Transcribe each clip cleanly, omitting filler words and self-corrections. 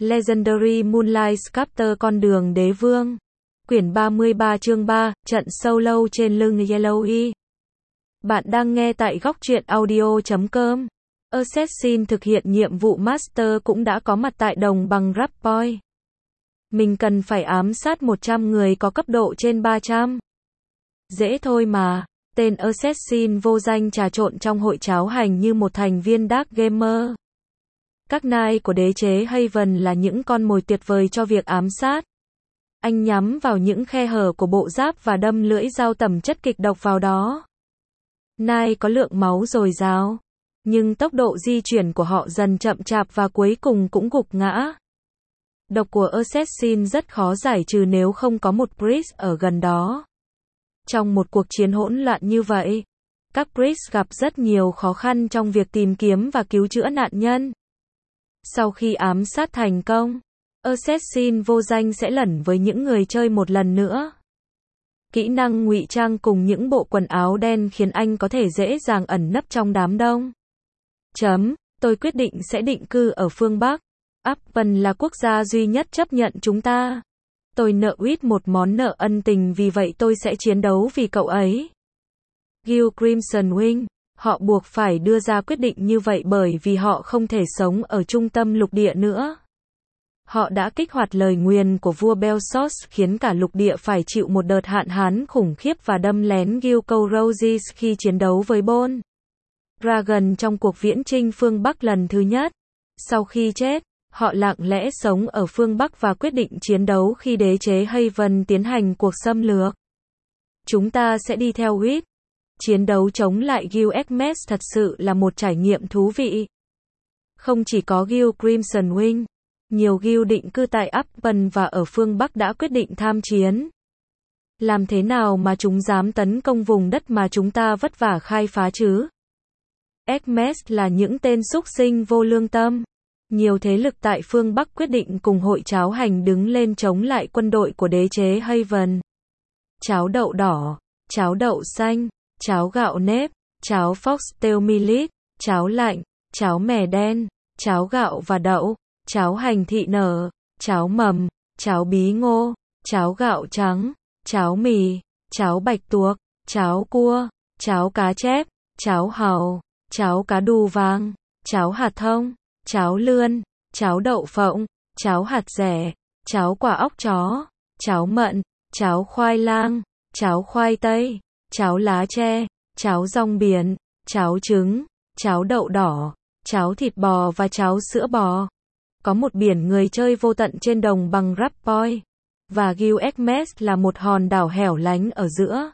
Legendary Moonlight Sculptor con đường đế vương. Quyển 33 chương 3, trận solo trên lưng Yellowy. Bạn đang nghe tại góc truyện audio.com. Assassin thực hiện nhiệm vụ Master cũng đã có mặt tại đồng bằng Rap Point. Mình cần phải ám sát 100 người có cấp độ trên 300. Dễ thôi mà. Tên Assassin vô danh trà trộn trong hội cháo hành như một thành viên Dark Gamer. Các knight của đế chế Haven là những con mồi tuyệt vời cho việc ám sát. Anh nhắm vào những khe hở của bộ giáp và đâm lưỡi dao tẩm chất kịch độc vào đó. Knight có lượng máu dồi dào, nhưng tốc độ di chuyển của họ dần chậm chạp và cuối cùng cũng gục ngã. Độc của Assassin rất khó giải trừ nếu không có một priest ở gần đó. Trong một cuộc chiến hỗn loạn như vậy, các priest gặp rất nhiều khó khăn trong việc tìm kiếm và cứu chữa nạn nhân. Sau khi ám sát thành công, Assassin vô danh sẽ lẩn với những người chơi một lần nữa. Kỹ năng ngụy trang cùng những bộ quần áo đen khiến anh có thể dễ dàng ẩn nấp trong đám đông. Tôi quyết định sẽ định cư ở phương Bắc. Upton là quốc gia duy nhất chấp nhận chúng ta. Tôi nợ Whit một món nợ ân tình, vì vậy tôi sẽ chiến đấu vì cậu ấy. Guild Crimson Wing. Họ buộc phải đưa ra quyết định như vậy bởi vì họ không thể sống ở trung tâm lục địa nữa. Họ đã kích hoạt lời nguyền của vua Belsos khiến cả lục địa phải chịu một đợt hạn hán khủng khiếp và đâm lén Guild Corrosives khi chiến đấu với Bone Dragon trong cuộc viễn chinh phương Bắc lần thứ nhất. Sau khi chết, họ lặng lẽ sống ở phương Bắc và quyết định chiến đấu khi đế chế Haven tiến hành cuộc xâm lược. Chúng ta sẽ đi theo Whit. Chiến đấu chống lại Guild Xmas thật sự là một trải nghiệm thú vị. Không chỉ có Guild Crimson Wing, nhiều guild định cư tại Upton và ở phương Bắc đã quyết định tham chiến. Làm thế nào mà chúng dám tấn công vùng đất mà chúng ta vất vả khai phá chứ? Xmas là những tên súc sinh vô lương tâm. Nhiều thế lực tại phương Bắc quyết định cùng hội cháo hành đứng lên chống lại quân đội của đế chế Haven. Cháo đậu đỏ, cháo đậu xanh, cháo gạo nếp, cháo foxtail millet, cháo lạnh, cháo mè đen, cháo gạo và đậu, cháo hành thị nở, cháo mầm, cháo bí ngô, cháo gạo trắng, cháo mì, cháo bạch tuộc, cháo cua, cháo cá chép, cháo hàu, cháo cá đu vàng, cháo hạt thông, cháo lươn, cháo đậu phộng, cháo hạt dẻ, cháo quả óc chó, cháo mận, cháo khoai lang, cháo khoai tây, cháo lá tre, cháo rong biển, cháo trứng, cháo đậu đỏ, cháo thịt bò và cháo sữa bò. Có một biển người chơi vô tận trên đồng bằng Rap Point, và Guild Xmas là một hòn đảo hẻo lánh ở giữa.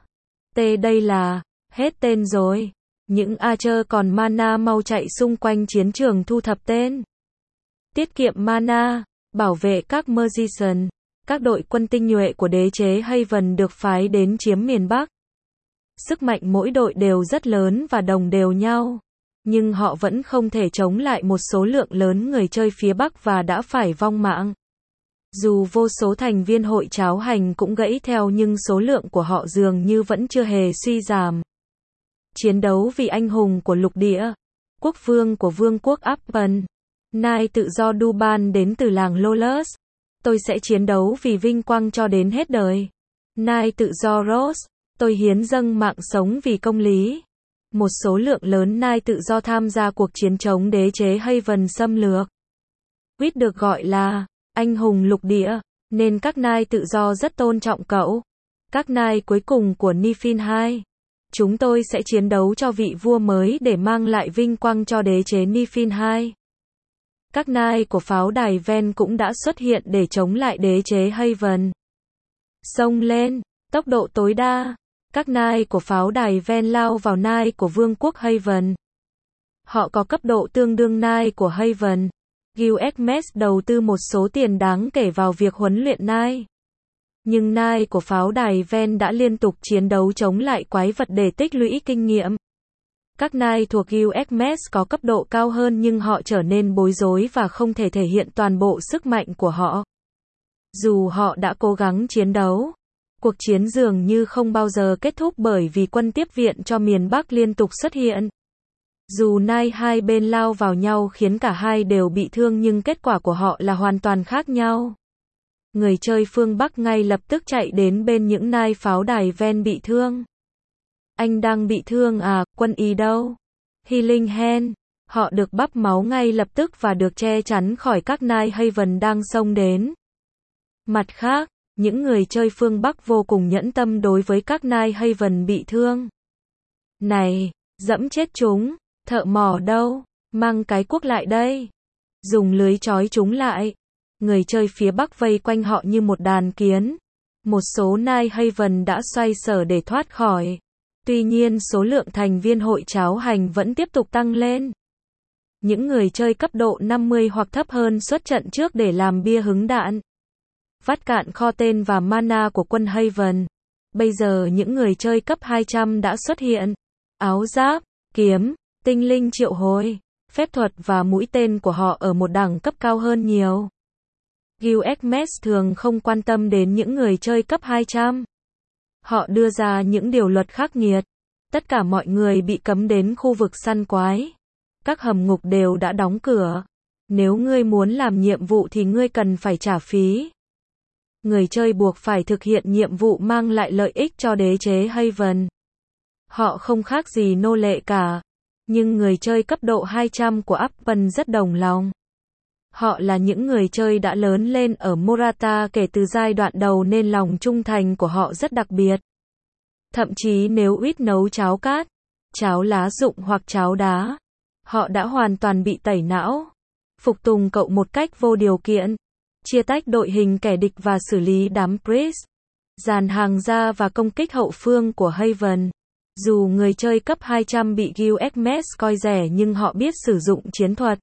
Đây là, hết tên rồi. Những archer còn mana mau chạy xung quanh chiến trường thu thập tên. Tiết kiệm mana, bảo vệ các Magician. Các đội quân tinh nhuệ của đế chế Haven được phái đến chiếm miền Bắc. Sức mạnh mỗi đội đều rất lớn và đồng đều nhau. Nhưng họ vẫn không thể chống lại một số lượng lớn người chơi phía Bắc và đã phải vong mạng. Dù vô số thành viên hội cháo hành cũng gãy theo nhưng số lượng của họ dường như vẫn chưa hề suy giảm. Chiến đấu vì anh hùng của lục địa. Quốc vương của vương quốc Upton. Knight tự do Duban đến từ làng Lawless. Tôi sẽ chiến đấu vì vinh quang cho đến hết đời. Knight tự do Rose. Tôi hiến dâng mạng sống vì công lý. Một số lượng lớn knight tự do tham gia cuộc chiến chống đế chế Haven xâm lược. Whit được gọi là anh hùng lục địa, nên các knight tự do rất tôn trọng cậu. Các knight cuối cùng của Niflheim. Chúng tôi sẽ chiến đấu cho vị vua mới để mang lại vinh quang cho đế chế Niflheim. Các knight của pháo đài Ven cũng đã xuất hiện để chống lại đế chế Haven. Xông lên, tốc độ tối đa. Các knight của pháo đài Ven lao vào knight của vương quốc Haven. Họ có cấp độ tương đương knight của Haven. Guild Xmas đầu tư một số tiền đáng kể vào việc huấn luyện knight. Nhưng knight của pháo đài Ven đã liên tục chiến đấu chống lại quái vật để tích lũy kinh nghiệm. Các knight thuộc Guild Xmas có cấp độ cao hơn nhưng họ trở nên bối rối và không thể thể hiện toàn bộ sức mạnh của họ. Dù họ đã cố gắng chiến đấu, cuộc chiến dường như không bao giờ kết thúc bởi vì quân tiếp viện cho miền Bắc liên tục xuất hiện. Dù nai hai bên lao vào nhau khiến cả hai đều bị thương nhưng kết quả của họ là hoàn toàn khác nhau. Người chơi phương Bắc ngay lập tức chạy đến bên những nai pháo đài ven bị thương. Anh đang bị thương à, quân y đâu? Healing hand. Họ được bắp máu ngay lập tức và được che chắn khỏi các nai Haven đang xông đến. Mặt khác, những người chơi phương Bắc vô cùng nhẫn tâm đối với các nai Haven bị thương. Này, dẫm chết chúng, thợ mỏ đâu, mang cái cuốc lại đây. Dùng lưới trói chúng lại. Người chơi phía Bắc vây quanh họ như một đàn kiến. Một số nai Haven đã xoay sở để thoát khỏi. Tuy nhiên số lượng thành viên hội cháo hành vẫn tiếp tục tăng lên. Những người chơi cấp độ 50 hoặc thấp hơn xuất trận trước để làm bia hứng đạn. Vắt cạn kho tên và mana của quân Haven. Bây giờ những người chơi cấp 200 đã xuất hiện. Áo giáp, kiếm, tinh linh triệu hồi, phép thuật và mũi tên của họ ở một đẳng cấp cao hơn nhiều. Guild Xmas thường không quan tâm đến những người chơi cấp 200. Họ đưa ra những điều luật khắc nghiệt. Tất cả mọi người bị cấm đến khu vực săn quái. Các hầm ngục đều đã đóng cửa. Nếu ngươi muốn làm nhiệm vụ thì ngươi cần phải trả phí. Người chơi buộc phải thực hiện nhiệm vụ mang lại lợi ích cho đế chế Haven. Họ không khác gì nô lệ cả. Nhưng người chơi cấp độ 200 của Upton rất đồng lòng. Họ là những người chơi đã lớn lên ở Morata kể từ giai đoạn đầu nên lòng trung thành của họ rất đặc biệt. Thậm chí nếu ít nấu cháo cát, cháo lá rụng hoặc cháo đá, họ đã hoàn toàn bị tẩy não. Phục tùng cậu một cách vô điều kiện. Chia tách đội hình kẻ địch và xử lý đám priest. Dàn hàng ra và công kích hậu phương của Haven. Dù người chơi cấp 200 bị Guild Xmas coi rẻ nhưng họ biết sử dụng chiến thuật.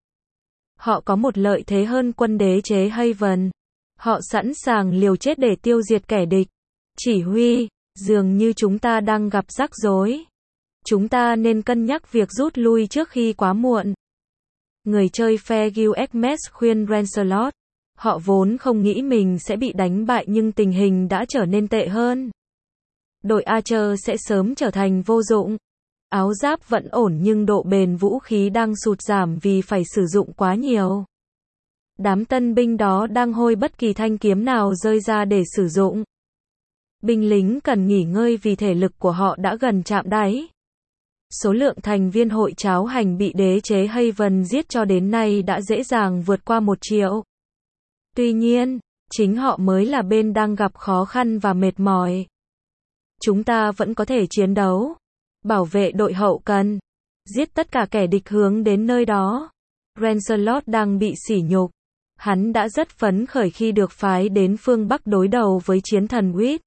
Họ có một lợi thế hơn quân đế chế Haven. Họ sẵn sàng liều chết để tiêu diệt kẻ địch. Chỉ huy, dường như chúng ta đang gặp rắc rối. Chúng ta nên cân nhắc việc rút lui trước khi quá muộn. Người chơi phe Guild Xmas khuyên Lancelot. Họ vốn không nghĩ mình sẽ bị đánh bại nhưng tình hình đã trở nên tệ hơn. Đội Archer sẽ sớm trở thành vô dụng. Áo giáp vẫn ổn nhưng độ bền vũ khí đang sụt giảm vì phải sử dụng quá nhiều. Đám tân binh đó đang hôi bất kỳ thanh kiếm nào rơi ra để sử dụng. Binh lính cần nghỉ ngơi vì thể lực của họ đã gần chạm đáy. Số lượng thành viên hội cháo hành bị đế chế Haven giết cho đến nay đã dễ dàng vượt qua 1 triệu. Tuy nhiên, chính họ mới là bên đang gặp khó khăn và mệt mỏi. Chúng ta vẫn có thể chiến đấu. Bảo vệ đội hậu cần. Giết tất cả kẻ địch hướng đến nơi đó. Lancelot đang bị sỉ nhục. Hắn đã rất phấn khởi khi được phái đến phương Bắc đối đầu với chiến thần Wit.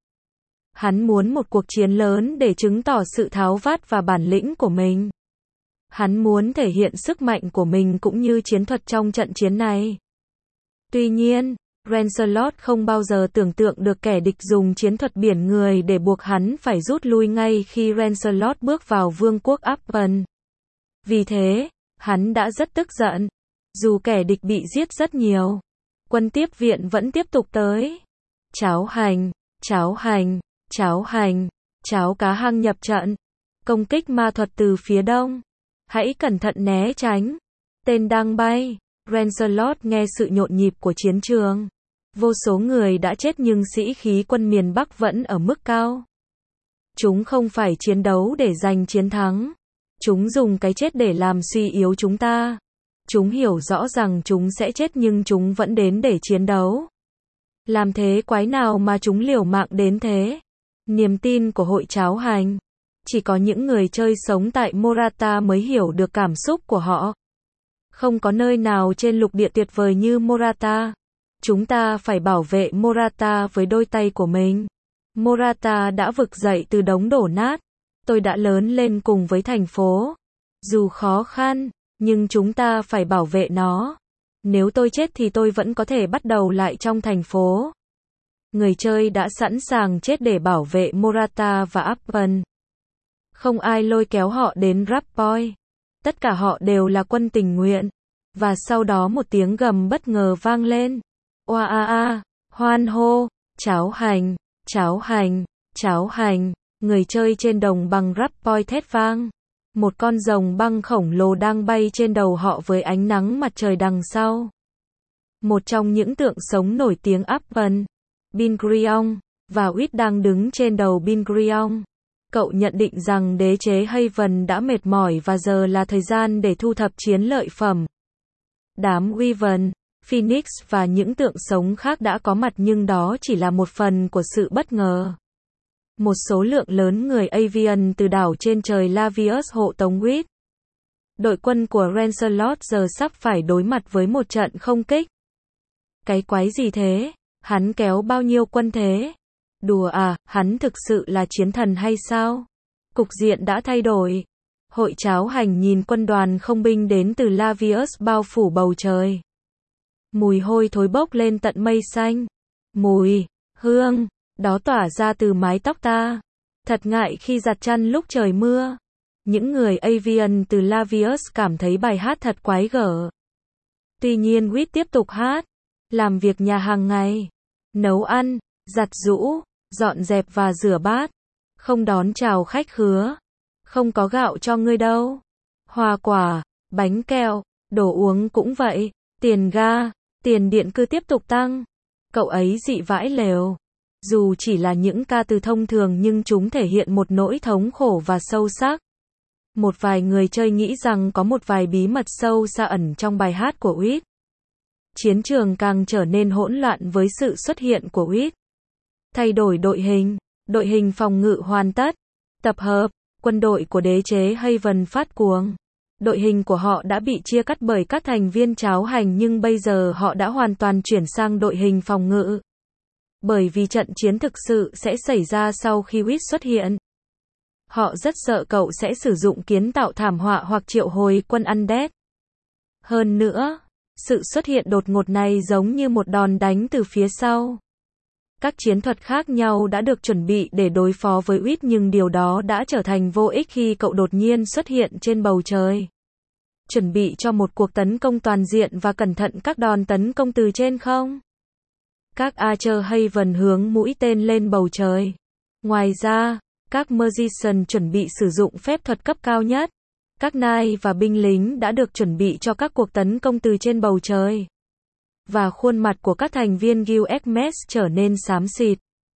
Hắn muốn một cuộc chiến lớn để chứng tỏ sự tháo vát và bản lĩnh của mình. Hắn muốn thể hiện sức mạnh của mình cũng như chiến thuật trong trận chiến này. Tuy nhiên, Lancelot không bao giờ tưởng tượng được kẻ địch dùng chiến thuật biển người để buộc hắn phải rút lui ngay khi Lancelot bước vào vương quốc Upton. Vì thế, hắn đã rất tức giận. Dù kẻ địch bị giết rất nhiều, quân tiếp viện vẫn tiếp tục tới. Cháo hành, cháo hành, cháo hành, cháo cá hăng nhập trận. Công kích ma thuật từ phía đông. Hãy cẩn thận né tránh. Tên đang bay. Lancelot nghe sự nhộn nhịp của chiến trường. Vô số người đã chết nhưng sĩ khí quân miền Bắc vẫn ở mức cao. Chúng không phải chiến đấu để giành chiến thắng. Chúng dùng cái chết để làm suy yếu chúng ta. Chúng hiểu rõ rằng chúng sẽ chết nhưng chúng vẫn đến để chiến đấu. Làm thế quái nào mà chúng liều mạng đến thế? Niềm tin của hội cháo hành. Chỉ có những người chơi sống tại Morata mới hiểu được cảm xúc của họ. Không có nơi nào trên lục địa tuyệt vời như Morata. Chúng ta phải bảo vệ Morata với đôi tay của mình. Morata đã vực dậy từ đống đổ nát. Tôi đã lớn lên cùng với thành phố. Dù khó khăn, nhưng chúng ta phải bảo vệ nó. Nếu tôi chết thì tôi vẫn có thể bắt đầu lại trong thành phố. Người chơi đã sẵn sàng chết để bảo vệ Morata và Upton. Không ai lôi kéo họ đến Rappoy. Tất cả họ đều là quân tình nguyện. Và sau đó một tiếng gầm bất ngờ vang lên. Oa a a, hoan hô, cháo hành, cháo hành, cháo hành. Người chơi trên đồng bằng Rappoy thét vang. Một con rồng băng khổng lồ đang bay trên đầu họ với ánh nắng mặt trời đằng sau. Một trong những tượng sống nổi tiếng Apple, Bin Gurion, và Witt đang đứng trên đầu Bin Gurion. Cậu nhận định rằng đế chế Haven đã mệt mỏi và giờ là thời gian để thu thập chiến lợi phẩm. Đám Wyvern, Phoenix và những tượng sống khác đã có mặt nhưng đó chỉ là một phần của sự bất ngờ. Một số lượng lớn người Avian từ đảo trên trời Lavius hộ tống Witt. Đội quân của Lancelot giờ sắp phải đối mặt với một trận không kích. Cái quái gì thế? Hắn kéo bao nhiêu quân thế? Đùa à, hắn thực sự là chiến thần hay sao? Cục diện đã thay đổi. Hội cháo hành nhìn quân đoàn không binh đến từ Lavius bao phủ bầu trời. Mùi hôi thối bốc lên tận mây xanh. Mùi hương đó tỏa ra từ mái tóc ta. Thật ngại khi giặt chăn lúc trời mưa. Những người Avian từ Lavius cảm thấy bài hát thật quái gở. Tuy nhiên Witt tiếp tục hát. Làm việc nhà hàng ngày. Nấu ăn, giặt giũ, dọn dẹp và rửa bát. Không đón chào khách khứa. Không có gạo cho ngươi đâu. Hoa quả, bánh kẹo, đồ uống cũng vậy. Tiền ga, tiền điện cứ tiếp tục tăng. Cậu ấy dị vãi lều. Dù chỉ là những ca từ thông thường nhưng chúng thể hiện một nỗi thống khổ và sâu sắc. Một vài người chơi nghĩ rằng có một vài bí mật sâu xa ẩn trong bài hát của Witt. Chiến trường càng trở nên hỗn loạn với sự xuất hiện của Witt. Thay đổi đội hình phòng ngự hoàn tất. Tập hợp, quân đội của đế chế Haven phát cuồng. Đội hình của họ đã bị chia cắt bởi các thành viên cháo hành nhưng bây giờ họ đã hoàn toàn chuyển sang đội hình phòng ngự. Bởi vì trận chiến thực sự sẽ xảy ra sau khi Witt xuất hiện. Họ rất sợ cậu sẽ sử dụng kiến tạo thảm họa hoặc triệu hồi quân Undead. Hơn nữa, sự xuất hiện đột ngột này giống như một đòn đánh từ phía sau. Các chiến thuật khác nhau đã được chuẩn bị để đối phó với Witt nhưng điều đó đã trở thành vô ích khi cậu đột nhiên xuất hiện trên bầu trời. Chuẩn bị cho một cuộc tấn công toàn diện và cẩn thận các đòn tấn công từ trên không. Các Archer Haven hướng mũi tên lên bầu trời. Ngoài ra, các Magician chuẩn bị sử dụng phép thuật cấp cao nhất. Các Knight và binh lính đã được chuẩn bị cho các cuộc tấn công từ trên bầu trời. Và khuôn mặt của các thành viên Guild Hermes trở nên xám xịt.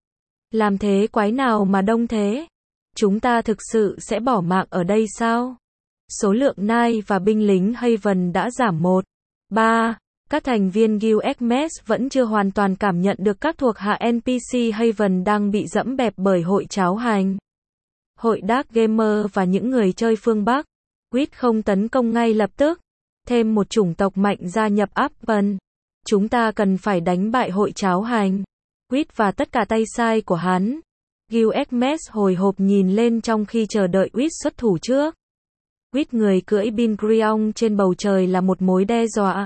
Làm thế quái nào mà đông thế? Chúng ta thực sự sẽ bỏ mạng ở đây sao? Số lượng Knight và binh lính Haven đã giảm 1/3. Các thành viên Guild Hermes vẫn chưa hoàn toàn cảm nhận được các thuộc hạ NPC Haven đang bị dẫm bẹp bởi hội cháo hành. Hội Dark Gamer và những người chơi phương Bắc. Witt không tấn công ngay lập tức. Thêm một chủng tộc mạnh gia nhập Apple. Chúng ta cần phải đánh bại hội cháo hành. Witt và tất cả tay sai của hắn. Guild Hermes hồi hộp nhìn lên trong khi chờ đợi Witt xuất thủ trước. Witt người cưỡi Bin Gurion trên bầu trời là một mối đe dọa.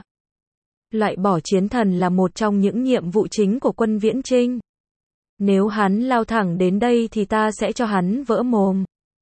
Loại bỏ chiến thần là một trong những nhiệm vụ chính của quân viễn chinh. Nếu hắn lao thẳng đến đây thì ta sẽ cho hắn vỡ mồm.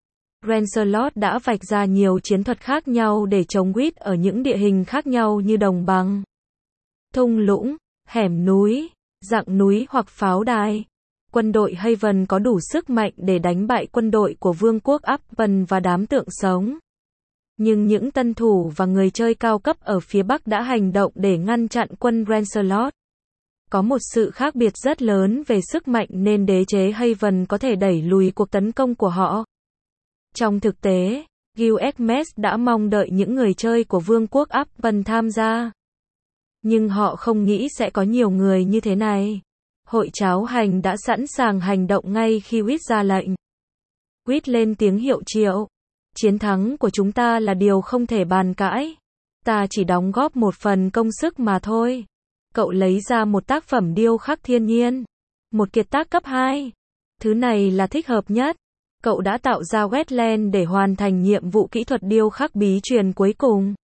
Lancelot đã vạch ra nhiều chiến thuật khác nhau để chống Witt ở những địa hình khác nhau như đồng bằng, thung lũng, hẻm núi, dặng núi hoặc pháo đài. Quân đội Haven có đủ sức mạnh để đánh bại quân đội của vương quốc Apple và đám tượng sống. Nhưng những tân thủ và người chơi cao cấp ở phía Bắc đã hành động để ngăn chặn quân Lancelot. Có một sự khác biệt rất lớn về sức mạnh nên đế chế Haven có thể đẩy lùi cuộc tấn công của họ. Trong thực tế, Guild Hermes đã mong đợi những người chơi của vương quốc Apple tham gia. Nhưng họ không nghĩ sẽ có nhiều người như thế này. Hội cháo hành đã sẵn sàng hành động ngay khi Witt ra lệnh. Witt lên tiếng hiệu triệu. Chiến thắng của chúng ta là điều không thể bàn cãi. Ta chỉ đóng góp một phần công sức mà thôi. Cậu lấy ra một tác phẩm điêu khắc thiên nhiên. Một kiệt tác cấp 2. Thứ này là thích hợp nhất. Cậu đã tạo ra wetland để hoàn thành nhiệm vụ kỹ thuật điêu khắc bí truyền cuối cùng.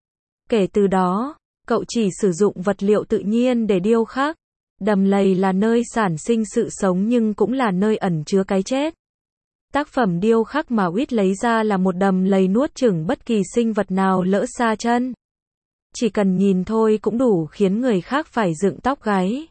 Kể từ đó, cậu chỉ sử dụng vật liệu tự nhiên để điêu khắc. Đầm lầy là nơi sản sinh sự sống nhưng cũng là nơi ẩn chứa cái chết. Tác phẩm điêu khắc mà Witt lấy ra là một đầm lầy nuốt chửng bất kỳ sinh vật nào lỡ xa chân. Chỉ cần nhìn thôi cũng đủ khiến người khác phải dựng tóc gáy.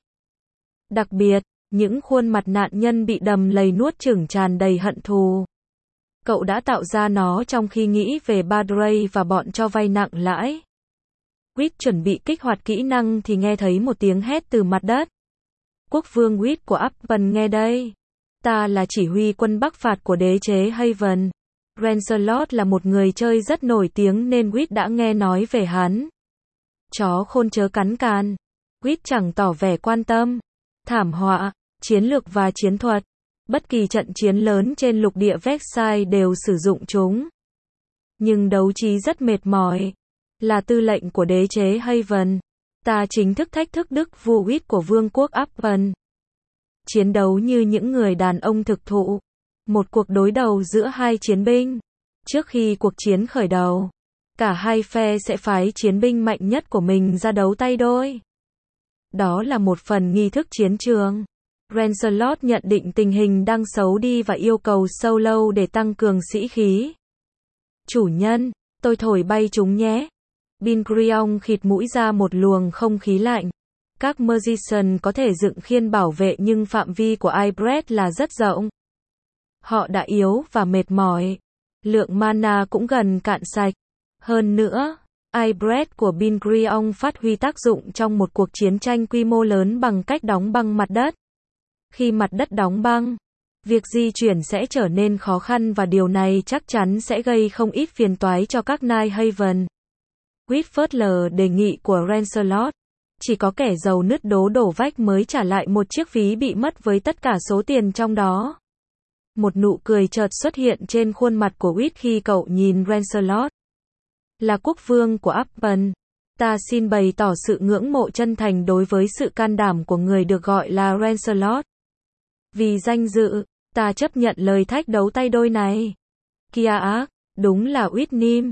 Đặc biệt, những khuôn mặt nạn nhân bị đầm lầy nuốt chửng tràn đầy hận thù. Cậu đã tạo ra nó trong khi nghĩ về Badray và bọn cho vay nặng lãi. Reed chuẩn bị kích hoạt kỹ năng thì nghe thấy một tiếng hét từ mặt đất. Quốc vương Reed của Upton nghe đây. Ta là chỉ huy quân Bắc phạt của đế chế Haven. Lancelot là một người chơi rất nổi tiếng nên Reed đã nghe nói về hắn. Chó khôn chớ cắn can. Reed chẳng tỏ vẻ quan tâm. Thảm họa, chiến lược và chiến thuật. Bất kỳ trận chiến lớn trên lục địa Versailles đều sử dụng chúng. Nhưng đấu trí rất mệt mỏi. Là tư lệnh của đế chế Haven. Ta chính thức thách thức Đức vua Reed của vương quốc Upton. Chiến đấu như những người đàn ông thực thụ. Một cuộc đối đầu giữa hai chiến binh. Trước khi cuộc chiến khởi đầu, cả hai phe sẽ phái chiến binh mạnh nhất của mình ra đấu tay đôi. Đó là một phần nghi thức chiến trường. Lancelot nhận định tình hình đang xấu đi và yêu cầu Solo để tăng cường sĩ khí. Chủ nhân, tôi thổi bay chúng nhé. Bingrion khịt mũi ra một luồng không khí lạnh. Các Magician có thể dựng khiên bảo vệ nhưng phạm vi của Ibret là rất rộng. Họ đã yếu và mệt mỏi. Lượng mana cũng gần cạn sạch. Hơn nữa, Ibret của Bingrion phát huy tác dụng trong một cuộc chiến tranh quy mô lớn bằng cách đóng băng mặt đất. Khi mặt đất đóng băng, việc di chuyển sẽ trở nên khó khăn và điều này chắc chắn sẽ gây không ít phiền toái cho các Knight Haven. Reed phớt lờ đề nghị của Lancelot. Chỉ có kẻ giàu nứt đổ vách mới trả lại một chiếc ví bị mất với tất cả số tiền trong đó. Một nụ cười chợt xuất hiện trên khuôn mặt của Reed khi cậu nhìn Lancelot. Là quốc vương của Upton, ta xin bày tỏ sự ngưỡng mộ chân thành đối với sự can đảm của người được gọi là Lancelot. Vì danh dự, ta chấp nhận lời thách đấu tay đôi này. Kia ác, đúng là Whitnim,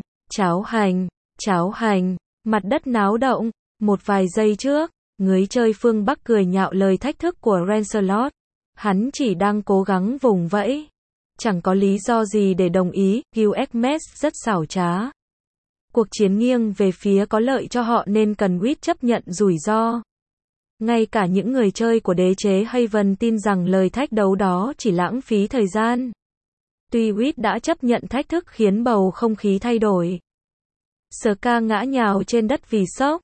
cháo hành, mặt đất náo động. Một vài giây trước, người chơi phương Bắc cười nhạo lời thách thức của Lancelot. Hắn chỉ đang cố gắng vùng vẫy. Chẳng có lý do gì để đồng ý, Gilgamesh rất xảo trá. Cuộc chiến nghiêng về phía có lợi cho họ nên cần Reed chấp nhận rủi ro. Ngay cả những người chơi của đế chế Haven tin rằng lời thách đấu đó chỉ lãng phí thời gian. Tuy Reed đã chấp nhận thách thức khiến bầu không khí thay đổi. Ska ngã nhào trên đất vì sốc.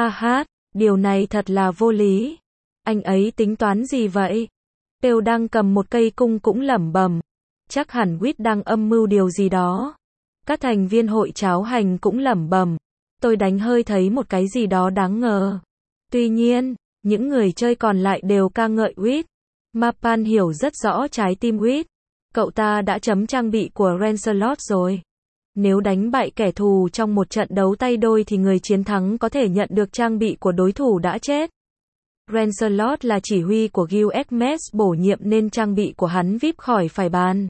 Điều này thật là vô lý. Anh ấy tính toán gì vậy? Pale đang cầm một cây cung cũng lẩm bẩm. Chắc hẳn Reed đang âm mưu điều gì đó. Các thành viên hội cháo hành cũng lẩm bẩm. Tôi đánh hơi thấy một cái gì đó đáng ngờ. Tuy nhiên, những người chơi còn lại đều ca ngợi Reed. Mapan hiểu rất rõ trái tim Reed. Cậu ta đã chấm trang bị của Lancelot rồi. Nếu đánh bại kẻ thù trong một trận đấu tay đôi thì người chiến thắng có thể nhận được trang bị của đối thủ đã chết. Lancelot là chỉ huy của Gilgamesh bổ nhiệm nên trang bị của hắn vip khỏi phải bàn.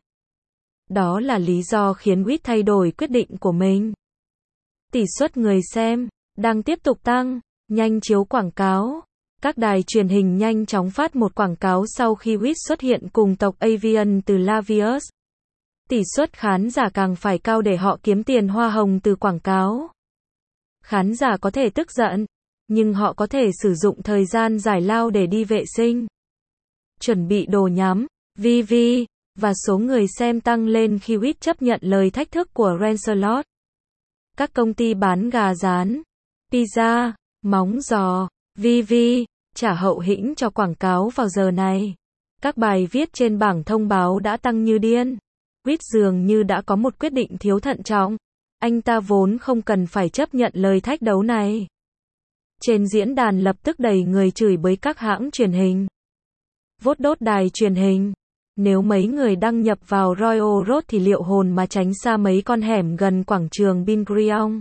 Đó là lý do khiến Reed thay đổi quyết định của mình. Tỷ suất người xem đang tiếp tục tăng. Nhanh chiếu quảng cáo. Các đài truyền hình nhanh chóng phát một quảng cáo sau khi Reed xuất hiện cùng tộc Avian từ Lavius. Tỷ suất khán giả càng phải cao để họ kiếm tiền hoa hồng từ quảng cáo. Khán giả có thể tức giận, nhưng họ có thể sử dụng thời gian giải lao để đi vệ sinh, chuẩn bị đồ nhắm, VV, và số người xem tăng lên khi Reed chấp nhận lời thách thức của Lancelot. Các công ty bán gà rán, pizza, móng giò, VV, trả hậu hĩnh cho quảng cáo vào giờ này. Các bài viết trên bảng thông báo đã tăng như điên. Reed dường như đã có một quyết định thiếu thận trọng. Anh ta vốn không cần phải chấp nhận lời thách đấu này. Trên diễn đàn lập tức đầy người chửi bới các hãng truyền hình. Vốt đốt đài truyền hình. Nếu mấy người đăng nhập vào Royal Road thì liệu hồn mà tránh xa mấy con hẻm gần quảng trường Bingrion.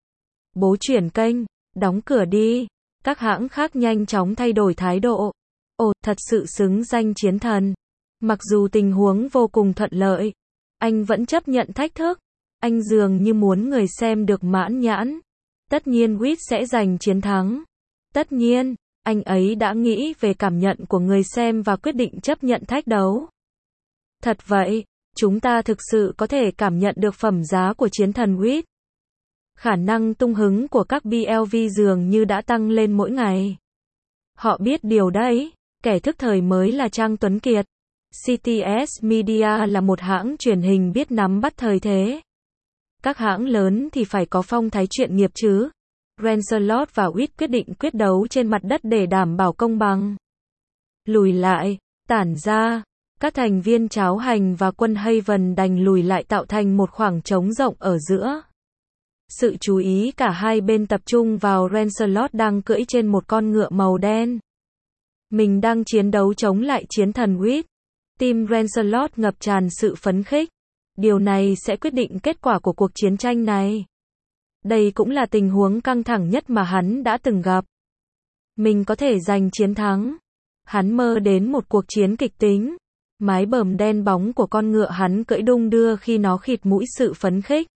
Bố chuyển kênh, đóng cửa đi. Các hãng khác nhanh chóng thay đổi thái độ. Ồ, thật sự xứng danh chiến thần. Mặc dù tình huống vô cùng thuận lợi, anh vẫn chấp nhận thách thức. Anh dường như muốn người xem được mãn nhãn. Tất nhiên Reed sẽ giành chiến thắng. Tất nhiên, anh ấy đã nghĩ về cảm nhận của người xem và quyết định chấp nhận thách đấu. Thật vậy, chúng ta thực sự có thể cảm nhận được phẩm giá của chiến thần Reed. Khả năng tung hứng của các BLV dường như đã tăng lên mỗi ngày. Họ biết điều đấy, kẻ thức thời mới là Trang Tuấn Kiệt. CTS Media là một hãng truyền hình biết nắm bắt thời thế. Các hãng lớn thì phải có phong thái chuyên nghiệp chứ. Lancelot và Witt quyết định quyết đấu trên mặt đất để đảm bảo công bằng. Lùi lại, tản ra. Các thành viên Cháo Hành và quân Haven đành lùi lại tạo thành một khoảng trống rộng ở giữa. Sự chú ý cả hai bên tập trung vào Lancelot đang cưỡi trên một con ngựa màu đen. Mình đang chiến đấu chống lại chiến thần Witt. Tim Lancelot ngập tràn sự phấn khích. Điều này sẽ quyết định kết quả của cuộc chiến tranh này. Đây cũng là tình huống căng thẳng nhất mà hắn đã từng gặp. Mình có thể giành chiến thắng. Hắn mơ đến một cuộc chiến kịch tính. Mái bờm đen bóng của con ngựa hắn cưỡi đung đưa khi nó khịt mũi sự phấn khích.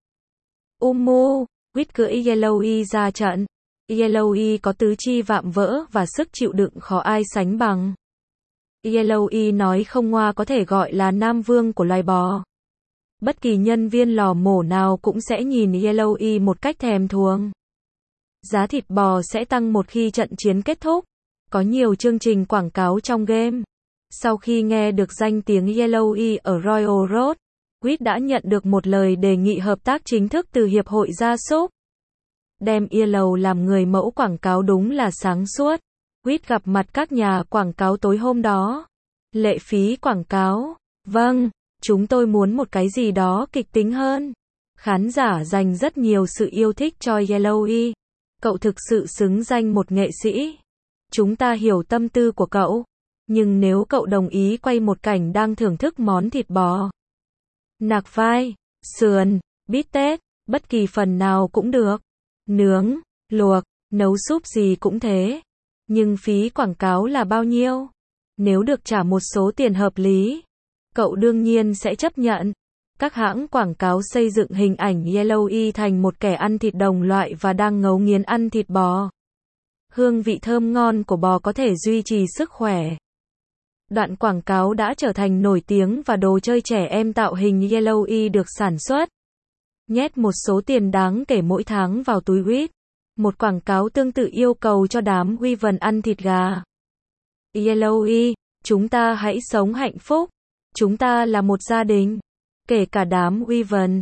Witt cưỡi Yellowy ra trận. Yellowy có tứ chi vạm vỡ và sức chịu đựng khó ai sánh bằng. Yellowy nói không ngoa có thể gọi là nam vương của loài bò. Bất kỳ nhân viên lò mổ nào cũng sẽ nhìn Yellowy một cách thèm thuồng. Giá thịt bò sẽ tăng một khi trận chiến kết thúc. Có nhiều chương trình quảng cáo trong game. Sau khi nghe được danh tiếng Yellowy ở Royal Road, Witt đã nhận được một lời đề nghị hợp tác chính thức từ Hiệp hội Gia súc. Đem Yellow làm người mẫu quảng cáo đúng là sáng suốt. Witt gặp mặt các nhà quảng cáo tối hôm đó. Lệ phí quảng cáo. Vâng, chúng tôi muốn một cái gì đó kịch tính hơn. Khán giả dành rất nhiều sự yêu thích cho Yellowy. Cậu thực sự xứng danh một nghệ sĩ. Chúng ta hiểu tâm tư của cậu. Nhưng nếu cậu đồng ý quay một cảnh đang thưởng thức món thịt bò, nạc vai, sườn, bít tết, bất kỳ phần nào cũng được. Nướng, luộc, nấu súp gì cũng thế. Nhưng phí quảng cáo là bao nhiêu? Nếu được trả một số tiền hợp lý, cậu đương nhiên sẽ chấp nhận. Các hãng quảng cáo xây dựng hình ảnh Yellowy thành một kẻ ăn thịt đồng loại và đang ngấu nghiến ăn thịt bò. Hương vị thơm ngon của bò có thể duy trì sức khỏe. Đoạn quảng cáo đã trở thành nổi tiếng và đồ chơi trẻ em tạo hình Yellowy được sản xuất. Nhét một số tiền đáng kể mỗi tháng vào túi Witt. Một quảng cáo tương tự yêu cầu cho đám Wyvern ăn thịt gà. Yellowy, chúng ta hãy sống hạnh phúc. Chúng ta là một gia đình. Kể cả đám Wyvern.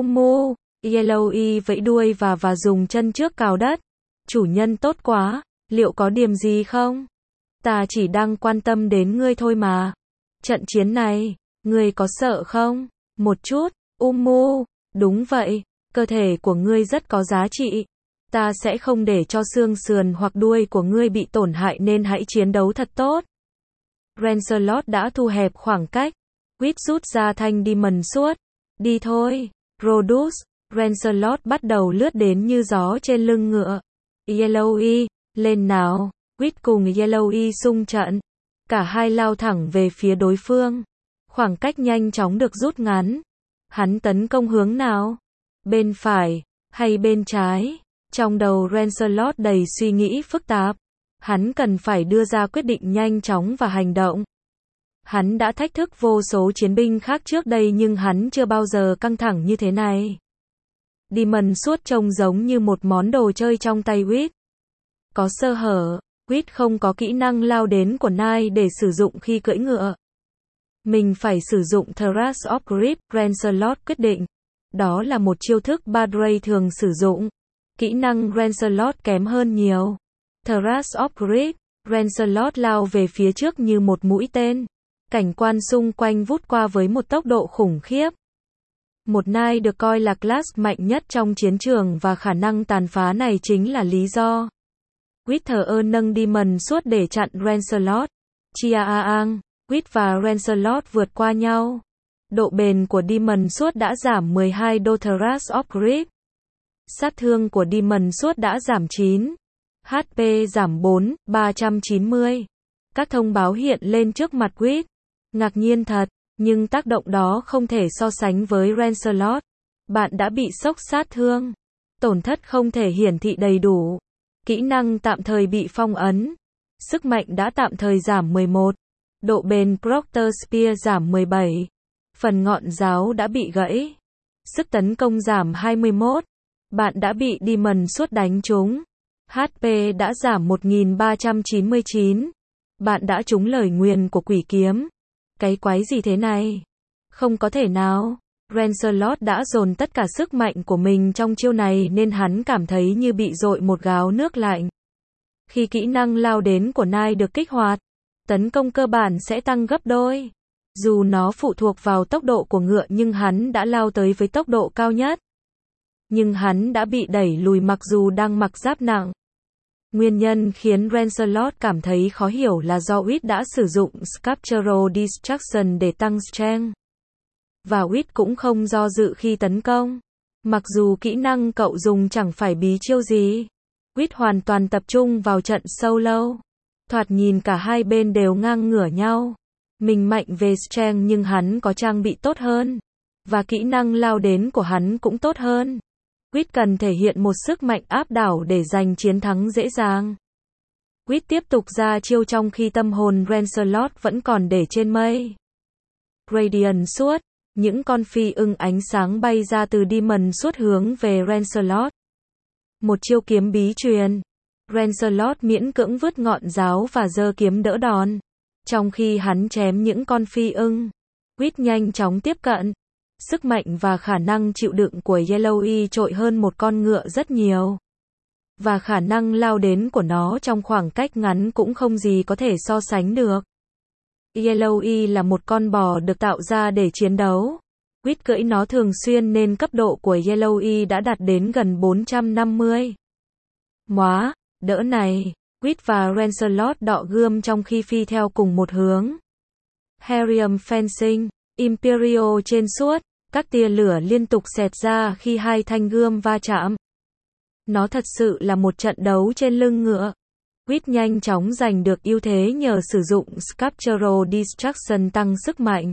Yellowy vẫy đuôi và dùng chân trước cào đất. Chủ nhân tốt quá, liệu có điểm gì không? Ta chỉ đang quan tâm đến ngươi thôi mà. Trận chiến này, ngươi có sợ không? Một chút. Đúng vậy, cơ thể của ngươi rất có giá trị. Ta sẽ không để cho xương sườn hoặc đuôi của ngươi bị tổn hại nên hãy chiến đấu thật tốt. Lancelot đã thu hẹp khoảng cách. Witt rút ra thanh Demon Sword. Đi thôi, Rhodus. Lancelot bắt đầu lướt đến như gió trên lưng ngựa. Yellowy, lên nào. Witt cùng Yellowy xung trận. Cả hai lao thẳng về phía đối phương. Khoảng cách nhanh chóng được rút ngắn. Hắn tấn công hướng nào? Bên phải, hay bên trái? Trong đầu Lancelot đầy suy nghĩ phức tạp. Hắn cần phải đưa ra quyết định nhanh chóng và hành động. Hắn đã thách thức vô số chiến binh khác trước đây nhưng hắn chưa bao giờ căng thẳng như thế này. Demon Sword trông giống như một món đồ chơi trong tay Witt. Có sơ hở, Witt không có kỹ năng lao đến của Knight để sử dụng khi cưỡi ngựa. Mình phải sử dụng Thrust of Grip, Lancelot quyết định. Đó là một chiêu thức Badray thường sử dụng. Kỹ năng Lancelot kém hơn nhiều. Thrust of Grip, Lancelot lao về phía trước như một mũi tên. Cảnh quan xung quanh vút qua với một tốc độ khủng khiếp. Một Knight được coi là class mạnh nhất trong chiến trường và khả năng tàn phá này chính là lý do. Witt thờ ơ nâng Demon Sword để chặn Lancelot. Chiaang, Witt và Lancelot vượt qua nhau. Độ bền của Demon Sword đã giảm 12 đô Thrust of Grip. Sát thương của Demon Sword đã giảm 9. HP giảm 4, 390. Các thông báo hiện lên trước mặt Witt. Ngạc nhiên thật, nhưng tác động đó không thể so sánh với Lancelot. Bạn đã bị sốc sát thương. Tổn thất không thể hiển thị đầy đủ. Kỹ năng tạm thời bị phong ấn. Sức mạnh đã tạm thời giảm 11. Độ bền Proctor Spear giảm 17. Phần ngọn giáo đã bị gãy. Sức tấn công giảm 21. Bạn đã bị Demon Sword đánh trúng. HP đã giảm 1399. Bạn đã trúng lời nguyền của quỷ kiếm. Cái quái gì thế này? Không có thể nào. Lancelot đã dồn tất cả sức mạnh của mình trong chiêu này nên hắn cảm thấy như bị dội một gáo nước lạnh. Khi kỹ năng lao đến của Knight được kích hoạt, tấn công cơ bản sẽ tăng gấp đôi. Dù nó phụ thuộc vào tốc độ của ngựa nhưng hắn đã lao tới với tốc độ cao nhất. Nhưng hắn đã bị đẩy lùi mặc dù đang mặc giáp nặng. Nguyên nhân khiến Lancelot cảm thấy khó hiểu là do Uýt đã sử dụng Sculptural Distraction để tăng strength. Và Uýt cũng không do dự khi tấn công. Mặc dù kỹ năng cậu dùng chẳng phải bí chiêu gì. Uýt hoàn toàn tập trung vào trận solo. Thoạt nhìn cả hai bên đều ngang ngửa nhau. Mình mạnh về strength nhưng hắn có trang bị tốt hơn. Và kỹ năng lao đến của hắn cũng tốt hơn. Uýt cần thể hiện một sức mạnh áp đảo để giành chiến thắng dễ dàng. Uýt tiếp tục ra chiêu trong khi tâm hồn Lancelot vẫn còn để trên mây. Radiant Sword, những con phi ưng ánh sáng bay ra từ Demon Sword hướng về Lancelot. Một chiêu kiếm bí truyền. Lancelot miễn cưỡng vứt ngọn giáo và giơ kiếm đỡ đòn. Trong khi hắn chém những con phi ưng, Uýt nhanh chóng tiếp cận. Sức mạnh và khả năng chịu đựng của Yellowy trội hơn một con ngựa rất nhiều. Và khả năng lao đến của nó trong khoảng cách ngắn cũng không gì có thể so sánh được. Yellowy là một con bò được tạo ra để chiến đấu. Uýt cưỡi nó thường xuyên nên cấp độ của Yellowy đã đạt đến gần 450. Móa, đỡ này. Uýt và Lancelot đọ gươm trong khi phi theo cùng một hướng. Harrium Fencing, Imperial trên suốt, các tia lửa liên tục xẹt ra khi hai thanh gươm va chạm. Nó thật sự là một trận đấu trên lưng ngựa. Uýt nhanh chóng giành được ưu thế nhờ sử dụng Sculptural Distraction tăng sức mạnh.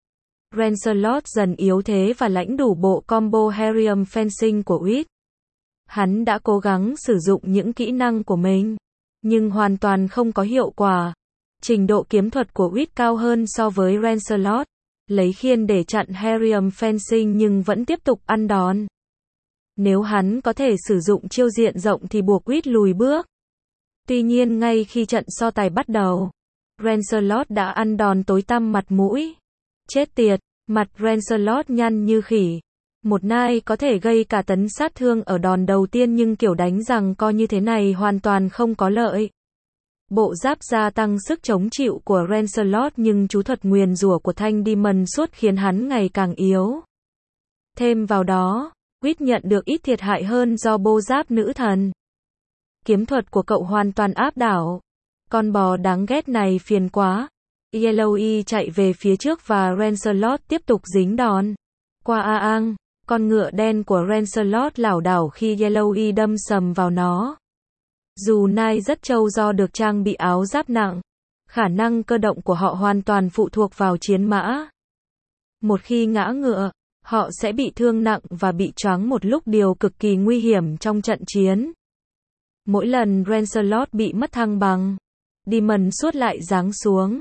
Lancelot dần yếu thế và lãnh đủ bộ combo Harrium Fencing của Uýt. Hắn đã cố gắng sử dụng những kỹ năng của mình, nhưng hoàn toàn không có hiệu quả. Trình độ kiếm thuật của Uýt cao hơn so với Lancelot. Lấy khiên để chặn Harrium Fencing nhưng vẫn tiếp tục ăn đòn. Nếu hắn có thể sử dụng chiêu diện rộng thì buộc Uýt lùi bước. Tuy nhiên ngay khi trận so tài bắt đầu, Lancelot đã ăn đòn tối tăm mặt mũi. Chết tiệt, mặt Lancelot nhăn như khỉ. Một Knight có thể gây cả tấn sát thương ở đòn đầu tiên nhưng kiểu đánh giằng co như thế này hoàn toàn không có lợi. Bộ giáp gia tăng sức chống chịu của Lancelot nhưng chú thuật nguyền rủa của thanh Demon Sword khiến hắn ngày càng yếu. Thêm vào đó, Uýt nhận được ít thiệt hại hơn do bô giáp nữ thần. Kiếm thuật của cậu hoàn toàn áp đảo. Con bò đáng ghét này phiền quá. Yellowy chạy về phía trước và Lancelot tiếp tục dính đòn. Qua Aang, con ngựa đen của Lancelot lảo đảo khi Yellowy đâm sầm vào nó. Dù Knight rất trâu do được trang bị áo giáp nặng, khả năng cơ động của họ hoàn toàn phụ thuộc vào chiến mã. Một khi ngã ngựa, họ sẽ bị thương nặng và bị choáng một lúc, điều cực kỳ nguy hiểm trong trận chiến. Mỗi lần Lancelot bị mất thăng bằng, Demon Sword lại giáng xuống.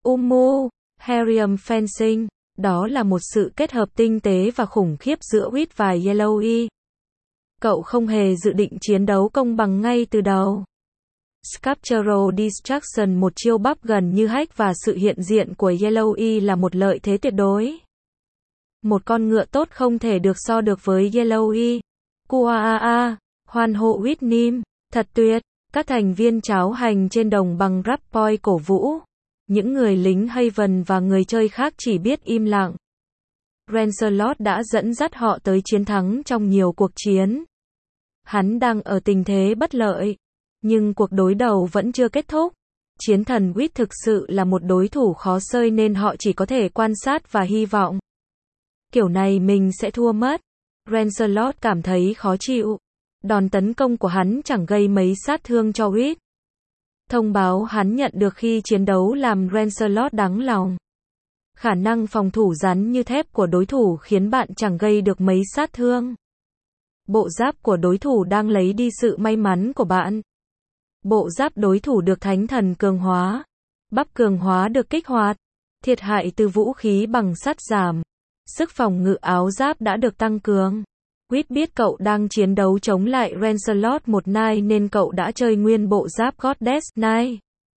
Harrium Fencing, đó là một sự kết hợp tinh tế và khủng khiếp giữa Uýt và Yellowy. Cậu không hề dự định chiến đấu công bằng ngay từ đầu. Sculptural Distraction, một chiêu bắp gần như hack và sự hiện diện của Yellowy là một lợi thế tuyệt đối. Một con ngựa tốt không thể được so được với Yellowy. Kuaa, hoan hô Uýt Nim, thật tuyệt. Các thành viên cháo hành trên đồng bằng Rappoi cổ vũ. Những người lính Haven và người chơi khác chỉ biết im lặng. Lancelot đã dẫn dắt họ tới chiến thắng trong nhiều cuộc chiến. Hắn đang ở tình thế bất lợi, nhưng cuộc đối đầu vẫn chưa kết thúc. Chiến thần Uýt thực sự là một đối thủ khó xơi nên họ chỉ có thể quan sát và hy vọng. Kiểu này mình sẽ thua mất. Lancelot cảm thấy khó chịu. Đòn tấn công của hắn chẳng gây mấy sát thương cho Uýt. Thông báo hắn nhận được khi chiến đấu làm Lancelot đắng lòng. Khả năng phòng thủ rắn như thép của đối thủ khiến bạn chẳng gây được mấy sát thương. Bộ giáp của đối thủ đang lấy đi sự may mắn của bạn. Bộ giáp đối thủ được thánh thần cường hóa. Bắp cường hóa được kích hoạt. Thiệt hại từ vũ khí bằng sắt giảm. Sức phòng ngự áo giáp đã được tăng cường. Uýt biết cậu đang chiến đấu chống lại Lancelot một Knight nên cậu đã chơi nguyên bộ giáp Goddess Knight.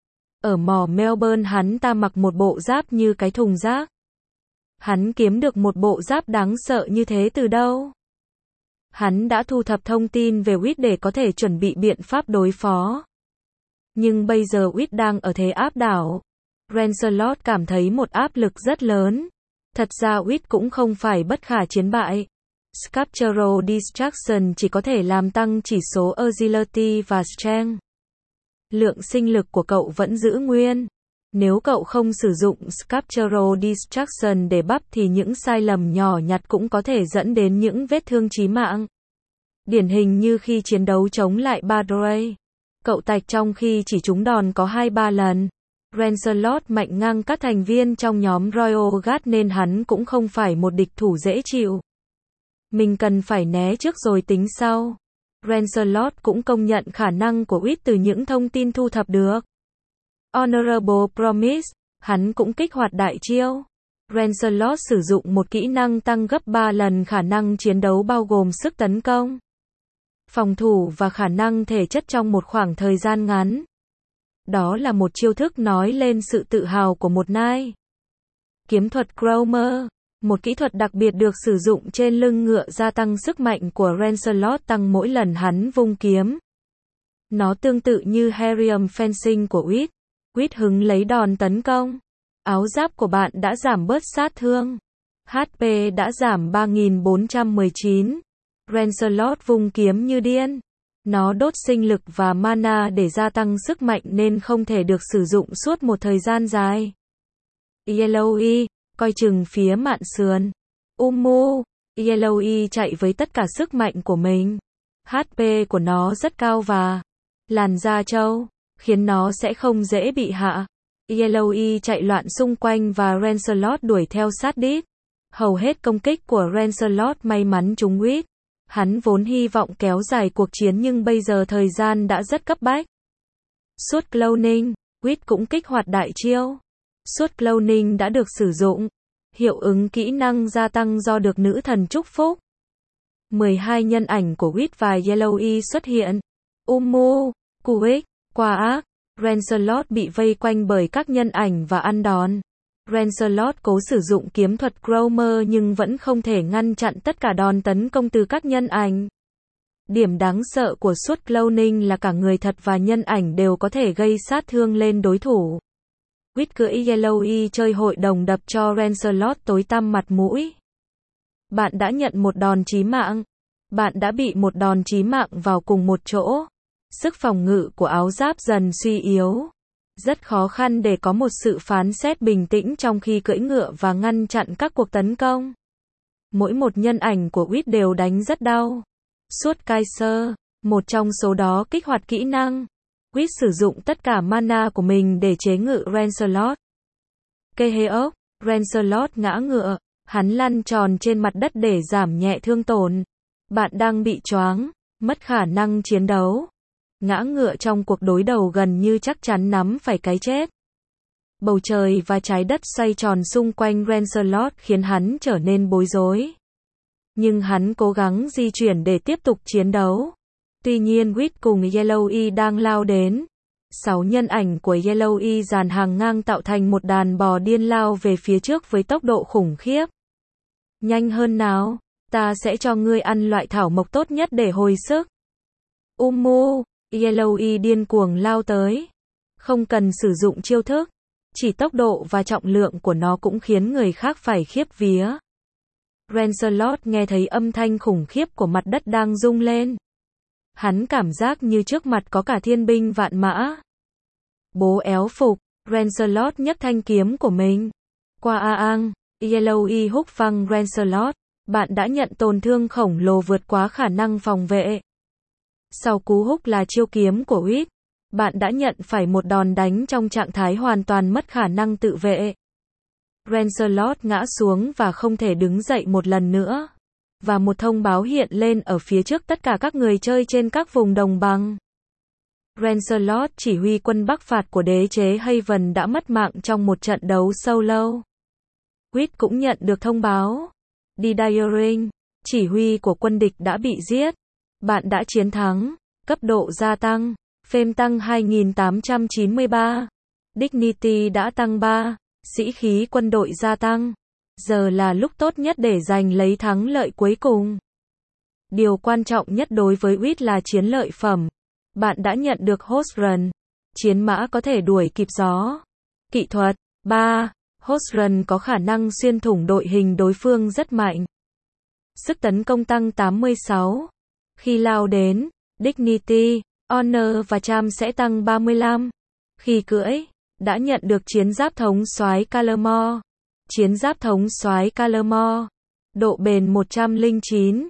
Ở mỏ Melbourne hắn ta mặc một bộ giáp như cái thùng rác. Hắn kiếm được một bộ giáp đáng sợ như thế từ đâu? Hắn đã thu thập thông tin về Witt để có thể chuẩn bị biện pháp đối phó. Nhưng bây giờ Witt đang ở thế áp đảo. Lancelot cảm thấy một áp lực rất lớn. Thật ra Witt cũng không phải bất khả chiến bại. Sculptural Distraction chỉ có thể làm tăng chỉ số Agility và Strength. Lượng sinh lực của cậu vẫn giữ nguyên. Nếu cậu không sử dụng Sculptural Distraction để bắp thì những sai lầm nhỏ nhặt cũng có thể dẫn đến những vết thương chí mạng. Điển hình như khi chiến đấu chống lại Badray. Cậu tạch trong khi chỉ trúng đòn có 2-3 lần. Lancelot mạnh ngang các thành viên trong nhóm Royal Guard nên hắn cũng không phải một địch thủ dễ chịu. Mình cần phải né trước rồi tính sau. Lancelot cũng công nhận khả năng của Witt từ những thông tin thu thập được. Honorable Promise, hắn cũng kích hoạt đại chiêu. Lancelot sử dụng một kỹ năng tăng gấp 3 lần khả năng chiến đấu bao gồm sức tấn công, phòng thủ và khả năng thể chất trong một khoảng thời gian ngắn. Đó là một chiêu thức nói lên sự tự hào của một nai. Kiếm thuật Cromer, một kỹ thuật đặc biệt được sử dụng trên lưng ngựa gia tăng sức mạnh của Lancelot tăng mỗi lần hắn vung kiếm. Nó tương tự như Harrium Fencing của Witt. Witt hứng lấy đòn tấn công. Áo giáp của bạn đã giảm bớt sát thương. HP đã giảm 3419. Lancelot vung kiếm như điên. Nó đốt sinh lực và mana để gia tăng sức mạnh nên không thể được sử dụng suốt một thời gian dài. Yellowy, coi chừng phía mạn sườn. Yellowy chạy với tất cả sức mạnh của mình. HP của nó rất cao và làn da trâu, khiến nó sẽ không dễ bị hạ. Yellowy chạy loạn xung quanh và Lancelot đuổi theo sát đít. Hầu hết công kích của Lancelot may mắn trúng Witt. Hắn vốn hy vọng kéo dài cuộc chiến nhưng bây giờ thời gian đã rất cấp bách. Suốt Cloning, Witt cũng kích hoạt đại chiêu. Suốt Cloning đã được sử dụng. Hiệu ứng kỹ năng gia tăng do được nữ thần chúc phúc. 12 nhân ảnh của Witt và Yellowy xuất hiện. Quick, qua ác. Lancelot bị vây quanh bởi các nhân ảnh và ăn đòn. Lancelot cố sử dụng kiếm thuật Cromer nhưng vẫn không thể ngăn chặn tất cả đòn tấn công từ các nhân ảnh. Điểm đáng sợ của suốt Cloning là cả người thật và nhân ảnh đều có thể gây sát thương lên đối thủ. Witt cưỡi Yellowy chơi hội đồng đập cho Lancelot tối tăm mặt mũi. Bạn đã nhận một đòn chí mạng. Bạn đã bị một đòn chí mạng vào cùng một chỗ. Sức phòng ngự của áo giáp dần suy yếu. Rất khó khăn để có một sự phán xét bình tĩnh trong khi cưỡi ngựa và ngăn chặn các cuộc tấn công. Mỗi một nhân ảnh của Witt đều đánh rất đau. Suốt Kaiser, một trong số đó kích hoạt kỹ năng. Witt sử dụng tất cả mana của mình để chế ngự Lancelot. Keheok, Lancelot ngã ngựa. Hắn lăn tròn trên mặt đất để giảm nhẹ thương tổn. Bạn đang bị choáng, mất khả năng chiến đấu. Ngã ngựa trong cuộc đối đầu gần như chắc chắn nắm phải cái chết. Bầu trời và trái đất xoay tròn xung quanh Lancelot khiến hắn trở nên bối rối. Nhưng hắn cố gắng di chuyển để tiếp tục chiến đấu. Tuy nhiên Witt cùng Yellowy đang lao đến. 6 nhân ảnh của Yellowy dàn hàng ngang tạo thành một đàn bò điên lao về phía trước với tốc độ khủng khiếp. Nhanh hơn nào, ta sẽ cho ngươi ăn loại thảo mộc tốt nhất để hồi sức. Yellowy điên cuồng lao tới. Không cần sử dụng chiêu thức. Chỉ tốc độ và trọng lượng của nó cũng khiến người khác phải khiếp vía. Lancelot nghe thấy âm thanh khủng khiếp của mặt đất đang rung lên. Hắn cảm giác như trước mặt có cả thiên binh vạn mã. Bố éo phục, Lancelot nhấc thanh kiếm của mình. Qua aang, Yellowy húc văng Lancelot. Bạn đã nhận tổn thương khổng lồ vượt quá khả năng phòng vệ. Sau cú húc là chiêu kiếm của Witt. Bạn đã nhận phải một đòn đánh trong trạng thái hoàn toàn mất khả năng tự vệ. Lancelot ngã xuống và không thể đứng dậy một lần nữa. Và một thông báo hiện lên ở phía trước tất cả các người chơi trên các vùng đồng bằng. Lancelot chỉ huy quân Bắc phạt của đế chế Haven đã mất mạng trong một trận đấu solo. Witt cũng nhận được thông báo. Didaring, chỉ huy của quân địch đã bị giết. Bạn đã chiến thắng. Cấp độ gia tăng. Fame tăng 2893. Dignity đã tăng 3, sĩ khí quân đội gia tăng. Giờ là lúc tốt nhất để giành lấy thắng lợi cuối cùng. Điều quan trọng nhất đối với Wheat là chiến lợi phẩm. Bạn đã nhận được Horse Run. Chiến mã có thể đuổi kịp gió. Kỹ thuật 3. Horse Run có khả năng xuyên thủng đội hình đối phương rất mạnh. Sức tấn công tăng 86. Khi lao đến, Dignity, Honor và Charm sẽ tăng 35. Khi cưỡi, đã nhận được chiến giáp thống soái Calamore. Chiến giáp thống soái Calamore. Độ bền 109.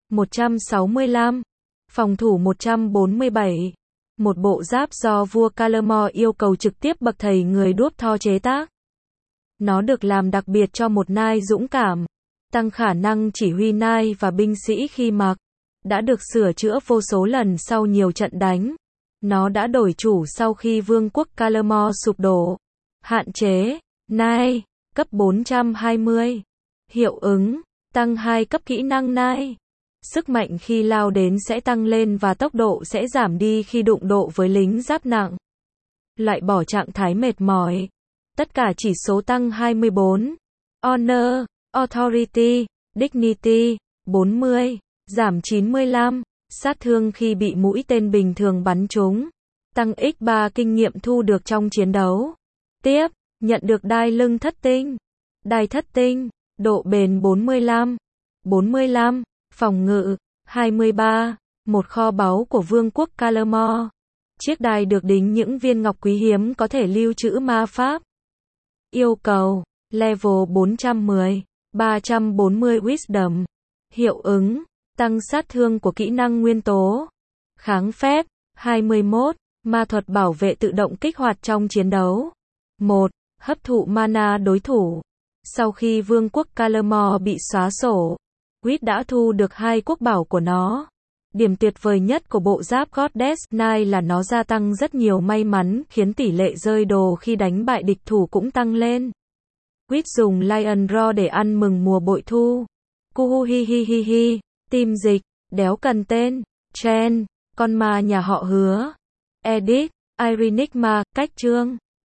165. Phòng thủ 147. Một bộ giáp do vua Calamore yêu cầu trực tiếp bậc thầy người đuốc tho chế tác. Nó được làm đặc biệt cho một nai dũng cảm, tăng khả năng chỉ huy nai và binh sĩ khi mặc. Đã được sửa chữa vô số lần sau nhiều trận đánh. Nó đã đổi chủ sau khi vương quốc Calamore sụp đổ. Hạn chế, nai, cấp 420. Hiệu ứng, tăng 2 cấp kỹ năng nai. Sức mạnh khi lao đến sẽ tăng lên và tốc độ sẽ giảm đi khi đụng độ với lính giáp nặng. Loại bỏ trạng thái mệt mỏi. Tất cả chỉ số tăng 24. Honor, Authority, Dignity, 40. Giảm 95. Sát thương khi bị mũi tên bình thường bắn trúng. Tăng x3 kinh nghiệm thu được trong chiến đấu. Tiếp, nhận được đai lưng thất tinh. Đai thất tinh, độ bền 45. 45. Phòng ngự 23. Một kho báu của vương quốc Calamore. Chiếc đai được đính những viên ngọc quý hiếm có thể lưu trữ ma pháp. Yêu cầu level 410. 340 Wisdom. Hiệu ứng tăng sát thương của kỹ năng nguyên tố. Kháng phép 21. Ma thuật bảo vệ tự động kích hoạt trong chiến đấu. 1. Hấp thụ mana đối thủ. Sau khi vương quốc Calamore bị xóa sổ, Wheat đã thu được 2 quốc bảo của nó. Điểm tuyệt vời nhất của bộ giáp Goddess Knight là nó gia tăng rất nhiều may mắn, khiến tỷ lệ rơi đồ khi đánh bại địch thủ cũng tăng lên. Wheat dùng Lion Roar để ăn mừng mùa bội thu. Kuhu hi hi hi hi. Tim dịch, đéo cần tên. Chen, con ma nhà họ Hứa. Edit, Irenigma, cách chương.